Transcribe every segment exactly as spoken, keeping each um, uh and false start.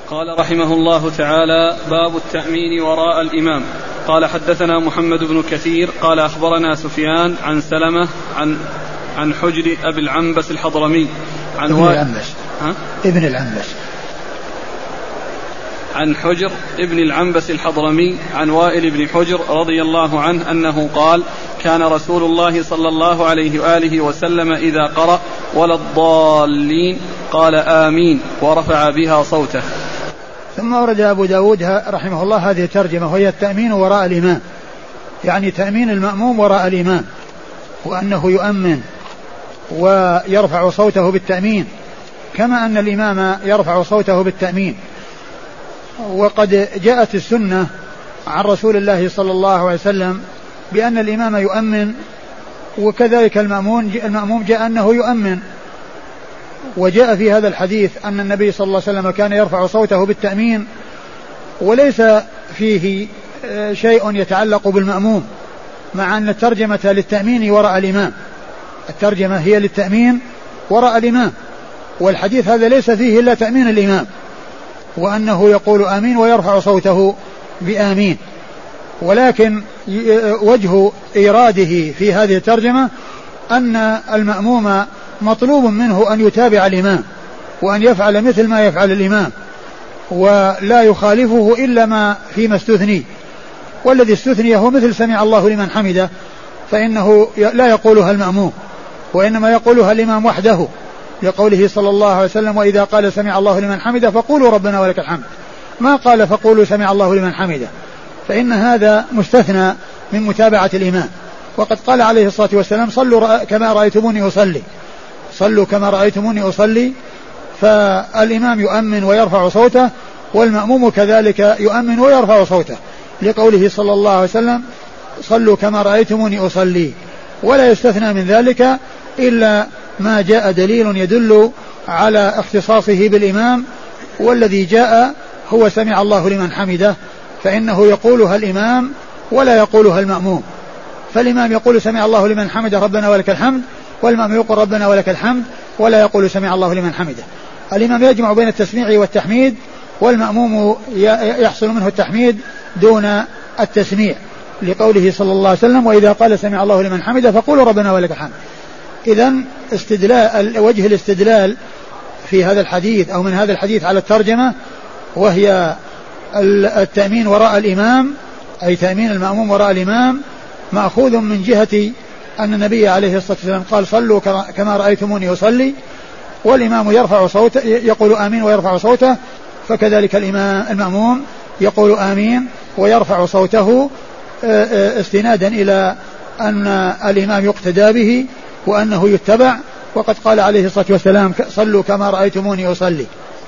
قال رحمه الله تعالى: باب التأمين وراء الإمام. قال: حدثنا محمد بن كثير قال أخبرنا سفيان عن سلمة عن عن حجر أبي العنبس الحضرمي عن ابن العنبس ها؟ ابن العنبس عن حجر ابن العنبس الحضرمي عن وائل بن حجر رضي الله عنه أنه قال: كان رسول الله صلى الله عليه وآله وسلم إذا قرأ ولا الضالين قال آمين ورفع بها صوته. ثم ورد أبو داود رحمه الله هذه الترجمة، وهي التأمين وراء الإمام، يعني تأمين المأموم وراء الإمام، وأنه يؤمن ويرفع صوته بالتأمين كما أن الإمام يرفع صوته بالتأمين. وقد جاءت السنة عن رسول الله صلى الله عليه وسلم بأن الإمام يؤمن، وكذلك المأمون المأموم جاء أنه يؤمن. وجاء في هذا الحديث أن النبي صلى الله عليه وسلم كان يرفع صوته بالتأمين، وليس فيه شيء يتعلق بالمأموم، مع أن الترجمة للتأمين وراء الإمام، الترجمة هي للتأمين وراء الإمام، والحديث هذا ليس فيه إلا تأمين الإمام، وأنه يقول آمين ويرفع صوته بآمين. ولكن وجه إيراده في هذه الترجمة أن المأموم مطلوب منه أن يتابع الإمام وأن يفعل مثل ما يفعل الإمام، ولا يخالفه إلا ما فيما استثني، والذي استثني هو مثل سمع الله لمن حمده، فإنه لا يقولها المأموم وإنما يقولها الإمام وحده، لقوله صلى الله عليه وسلم: وإذا قال سمع الله لمن حمده فقولوا ربنا ولك الحمد، ما قال فقولوا سمع الله لمن حمده، فإن هذا مستثنى من متابعة الإمام. وقد قال عليه الصلاة والسلام: صلوا كما رأيتموني أصلي، صلوا كما رأيتموني أصلي. فالإمام يؤمن ويرفع صوته، والمأموم كذلك يؤمن ويرفع صوته، لقوله صلى الله عليه وسلم: صلوا كما رأيتموني أصلي. ولا يستثنى من ذلك إلا ما جاء دليل يدل على اختصاصه بالإمام، والذي جاء هو سمع الله لمن حمده، فإنه يقولها الإمام ولا يقولها المأموم. فالإمام يقول سمع الله لمن حمده ربنا ولك الحمد، والمأموم يقول ربنا ولك الحمد ولا يقول سمع الله لمن حمده. الإمام يجمع بين التسميع والتحميد، والمأموم يحصل منه التحميد دون التسميع، لقوله صلى الله عليه وسلم: وإذا قال سمع الله لمن حمده فقولوا ربنا ولك الحمد. إذن استدلال وجه الاستدلال في هذا الحديث أو من هذا الحديث على الترجمة، وهي التأمين وراء الإمام، أي تأمين المأموم وراء الإمام، مأخوذ من جهة أن النبي عليه الصلاة والسلام قال: صلوا كما رأيتموني أصلي، والإمام يرفع صوته يقول آمين ويرفع صوته، فكذلك الإمام المأموم يقول آمين ويرفع صوته استنادا إلى أن الإمام يقتدى به وأنه يتبع. وقد قال عليه الصلاة والسلام: صلوا كما رأيتموني أصلي.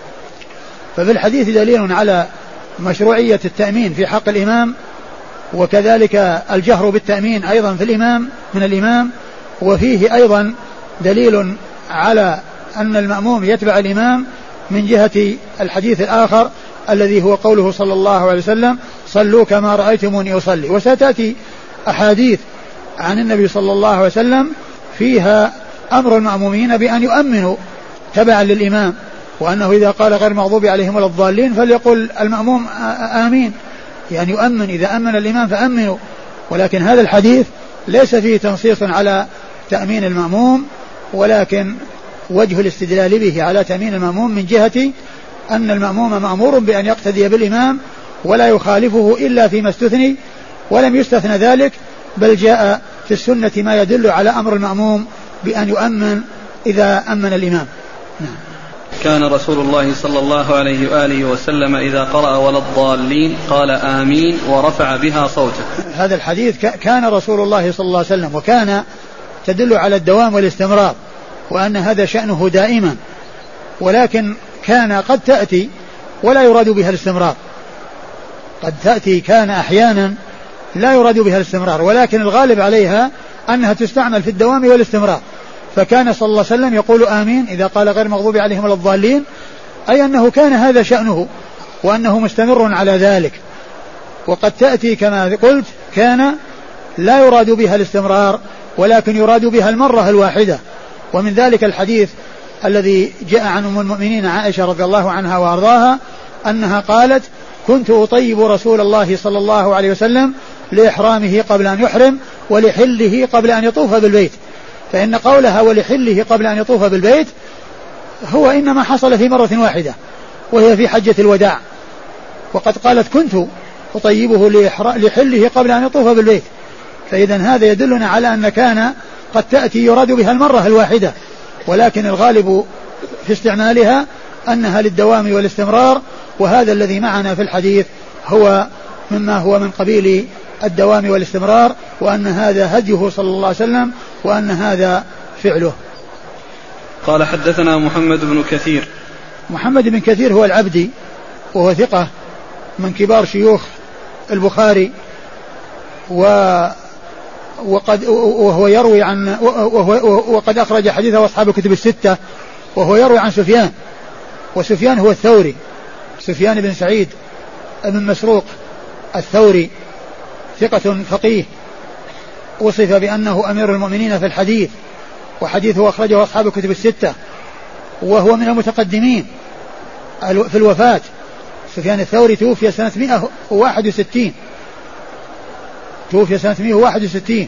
ففي الحديث دليل على مشروعية التأمين في حق الإمام، وكذلك الجهر بالتأمين أيضا في الإمام من الإمام، وفيه أيضا دليل على أن المأموم يتبع الإمام من جهة الحديث الآخر الذي هو قوله صلى الله عليه وسلم: صلوا كما رأيتموني أصلي. وستأتي أحاديث عن النبي صلى الله عليه وسلم فيها أمر المأمومين بأن يؤمنوا تبعا للإمام، وأنه إذا قال غير مغضوب عليهم ولا الضالين فليقول المأموم آمين، يعني يؤمن، إذا أمن الإمام فأمنوا. ولكن هذا الحديث ليس فيه تنصيص على تأمين المأموم، ولكن وجه الاستدلال به على تأمين المأموم من جهة أن المأموم مأمور بأن يقتدي بالإمام ولا يخالفه إلا فيما استثني، ولم يستثنى ذلك، بل جاء في السنة ما يدل على أمر المأموم بأن يؤمن إذا أمن الإمام. نعم. كان رسول الله صلى الله عليه وآله وسلم إذا قرأ ولا الضالين قال آمين ورفع بها صوته. هذا الحديث كان رسول الله صلى الله عليه وسلم، وكان تدل على الدوام والاستمرار، وأن هذا شأنه دائما، ولكن كان قد تأتي ولا يراد بها الاستمرار، قد تأتي كان أحيانا لا يراد بها الاستمرار، ولكن الغالب عليها أنها تستعمل في الدوام والاستمرار. فكان صلى الله عليه وسلم يقول آمين إذا قال غير مغضوب عليهم ولا الضالين، أي أنه كان هذا شأنه وأنه مستمر على ذلك. وقد تأتي كما قلت كان لا يراد بها الاستمرار، ولكن يراد بها المرة الواحدة. ومن ذلك الحديث الذي جاء عن أم المؤمنين عائشة رضي الله عنها وأرضاها أنها قالت كنت أطيب رسول الله صلى الله عليه وسلم لإحرامه قبل أن يحرم ولحله قبل أن يطوف بالبيت. فإن قولها ولحله قبل أن يطوف بالبيت هو إنما حصل في مرة واحدة وهي في حجة الوداع، وقد قالت كنت أطيبه لحله قبل أن يطوف بالبيت. فإذا هذا يدلنا على أن كان قد تأتي يراد بها المرة الواحدة، ولكن الغالب في استعمالها أنها للدوام والاستمرار، وهذا الذي معنا في الحديث هو مما هو من قبيل الدوام والاستمرار، وأن هذا هديه صلى الله عليه وسلم، وأن هذا فعله. قال حدثنا محمد بن كثير. محمد بن كثير هو العبدي وهو ثقة من كبار شيوخ البخاري، و وقد وهو يروي عن وهو وقد أخرج حديثه أصحاب الكتب الستة، وهو يروي عن سفيان، وسفيان هو الثوري، سفيان بن سعيد بن مسروق الثوري، ثقة فقيه وصف بأنه أمير المؤمنين في الحديث، وحديثه أخرجه أصحاب الكتب الستة، وهو من المتقدمين في الوفاة. سفيان الثوري توفي سنة مئة وواحد وستين توفي سنة مئة وواحد وستين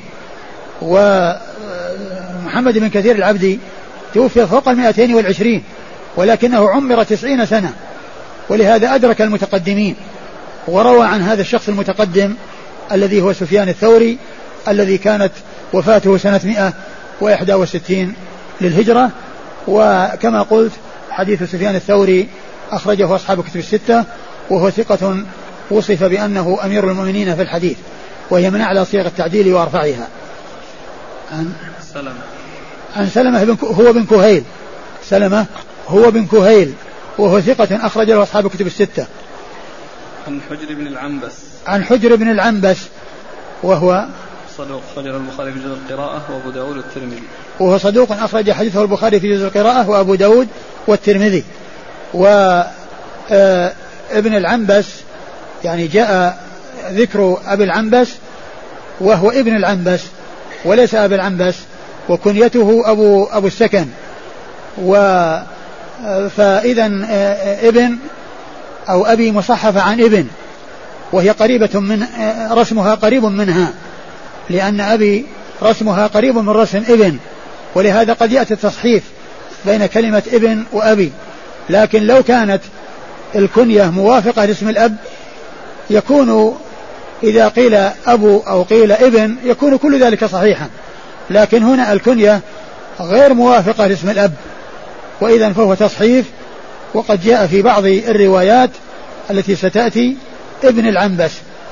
ومحمد بن كثير العبدي توفي فوق المئتين والعشرين، ولكنه عمر تسعين سنة، ولهذا أدرك المتقدمين، وروى عن هذا الشخص المتقدم الذي هو سفيان الثوري الذي كانت وفاته سنة مئة وواحد وستين للهجرة. وكما قلت حديث سفيان الثوري أخرجه أصحاب الكتب الستة، وهو ثقة وصف بأنه أمير المؤمنين في الحديث، وهي من أعلى صيغ التعديل وأرفعها. عن سلمة عن سلمة بن هو بن كهيل سلمة هو بن كهيل وهو ثقة أخرج له أصحاب الكتب الستة. عن حجر بن العنبس عن حجر بن العنبس وهو صدوق أخرجه البخاري في جزء القراءة وأبو داود والترمذي وهو صدوق أخرج حديثه البخاري في جزء القراءة وأبو داود والترمذي. وابن العنبس يعني جاء ذكر أبي العنبس وهو ابن العنبس وليس أبي العنبس، وكنيته أبو, أبو السكن، فإذا ابن أو أبي مصحفة عن ابن، وهي قريبة من رسمها قريب منها، لأن أبي رسمها قريب من رسم ابن، ولهذا قد يأتي التصحيف بين كلمة ابن وأبي. لكن لو كانت الكنية موافقة لاسم الأب يكون إذا قيل أبو أو قيل ابن يكون كل ذلك صحيحا، لكن هنا الكنية غير موافقة لاسم الأب، وإذا فهو تصحيف. وقد جاء في بعض الروايات التي ستأتي ابن العنبس،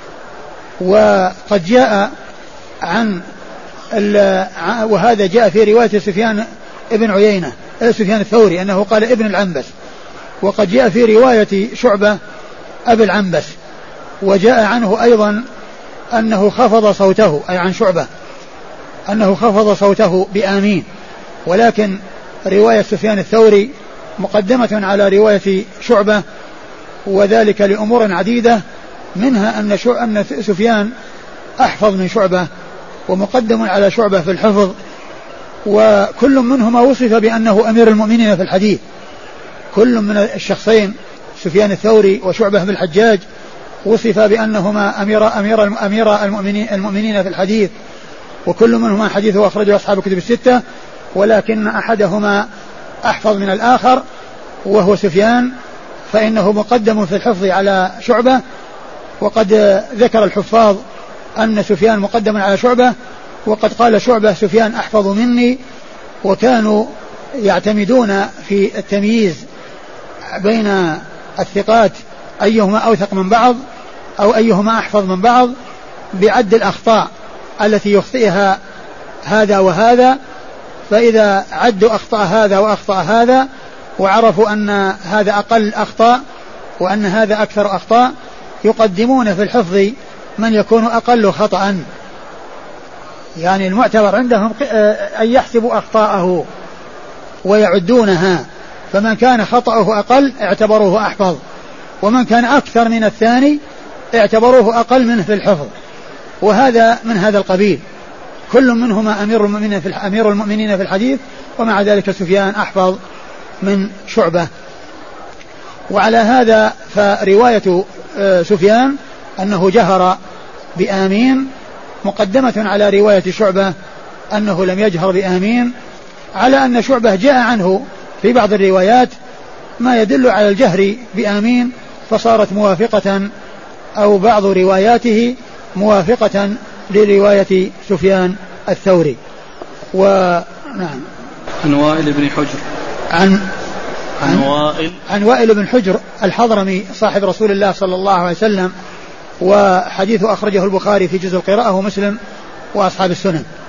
وقد جاء عن وهذا جاء في رواية سفيان ابن عيينة سفيان الثوري أنه قال ابن العنبس، وقد جاء في رواية شعبة أبي العنبس، وجاء عنه أيضا أنه خفض صوته، أي عن شعبة أنه خفض صوته بآمين. ولكن رواية سفيان الثوري مقدمة على رواية شعبة، وذلك لأمور عديدة، منها أن أن سفيان أحفظ من شعبة ومقدم على شعبة في الحفظ، وكل منهما وصف بأنه أمير المؤمنين في الحديث. كل من الشخصين سفيان الثوري وشعبة بن الحجاج وصف بأنهما أمير أمير أمير المؤمنين المؤمنين في الحديث، وكل منهما حديثه أخرجه أصحاب الكتب الستة، ولكن أحدهما أحفظ من الآخر وهو سفيان، فإنه مقدم في الحفظ على شعبة. وقد ذكر الحفاظ أن سفيان مقدم على شعبة، وقد قال شعبة سفيان أحفظ مني، وكانوا يعتمدون في التمييز بين الثقات أيهما أوثق من بعض أو أيهما أحفظ من بعض بعد الأخطاء التي يخطئها هذا وهذا، فإذا عدوا أخطاء هذا وأخطاء هذا وعرفوا أن هذا أقل أخطاء وأن هذا أكثر أخطاء يقدمون في الحفظ من يكون أقل خطأ. يعني المعتبر عندهم أن يحسبوا أخطاءه ويعدونها، فمن كان خطأه أقل اعتبروه أحفظ، ومن كان أكثر من الثاني اعتبروه أقل منه في الحفظ، وهذا من هذا القبيل. كل منهما أمير المؤمنين في أمير المؤمنين في الحديث، ومع ذلك سفيان أحفظ من شعبة. وعلى هذا فرواية سفيان أنه جهر بآمين مقدمة على رواية شعبة أنه لم يجهر بآمين، على أن شعبة جاء عنه في بعض الروايات ما يدل على الجهر بآمين، فصارت موافقة أو بعض رواياته موافقة لرواية سفيان الثوري. ونعم. عن وائل بن حجر عن عن وائل عن وائل بن حجر الحضرمي صاحب رسول الله صلى الله عليه وسلم، وحديثه أخرجه البخاري في جزء القراءة ومسلم وأصحاب السنن.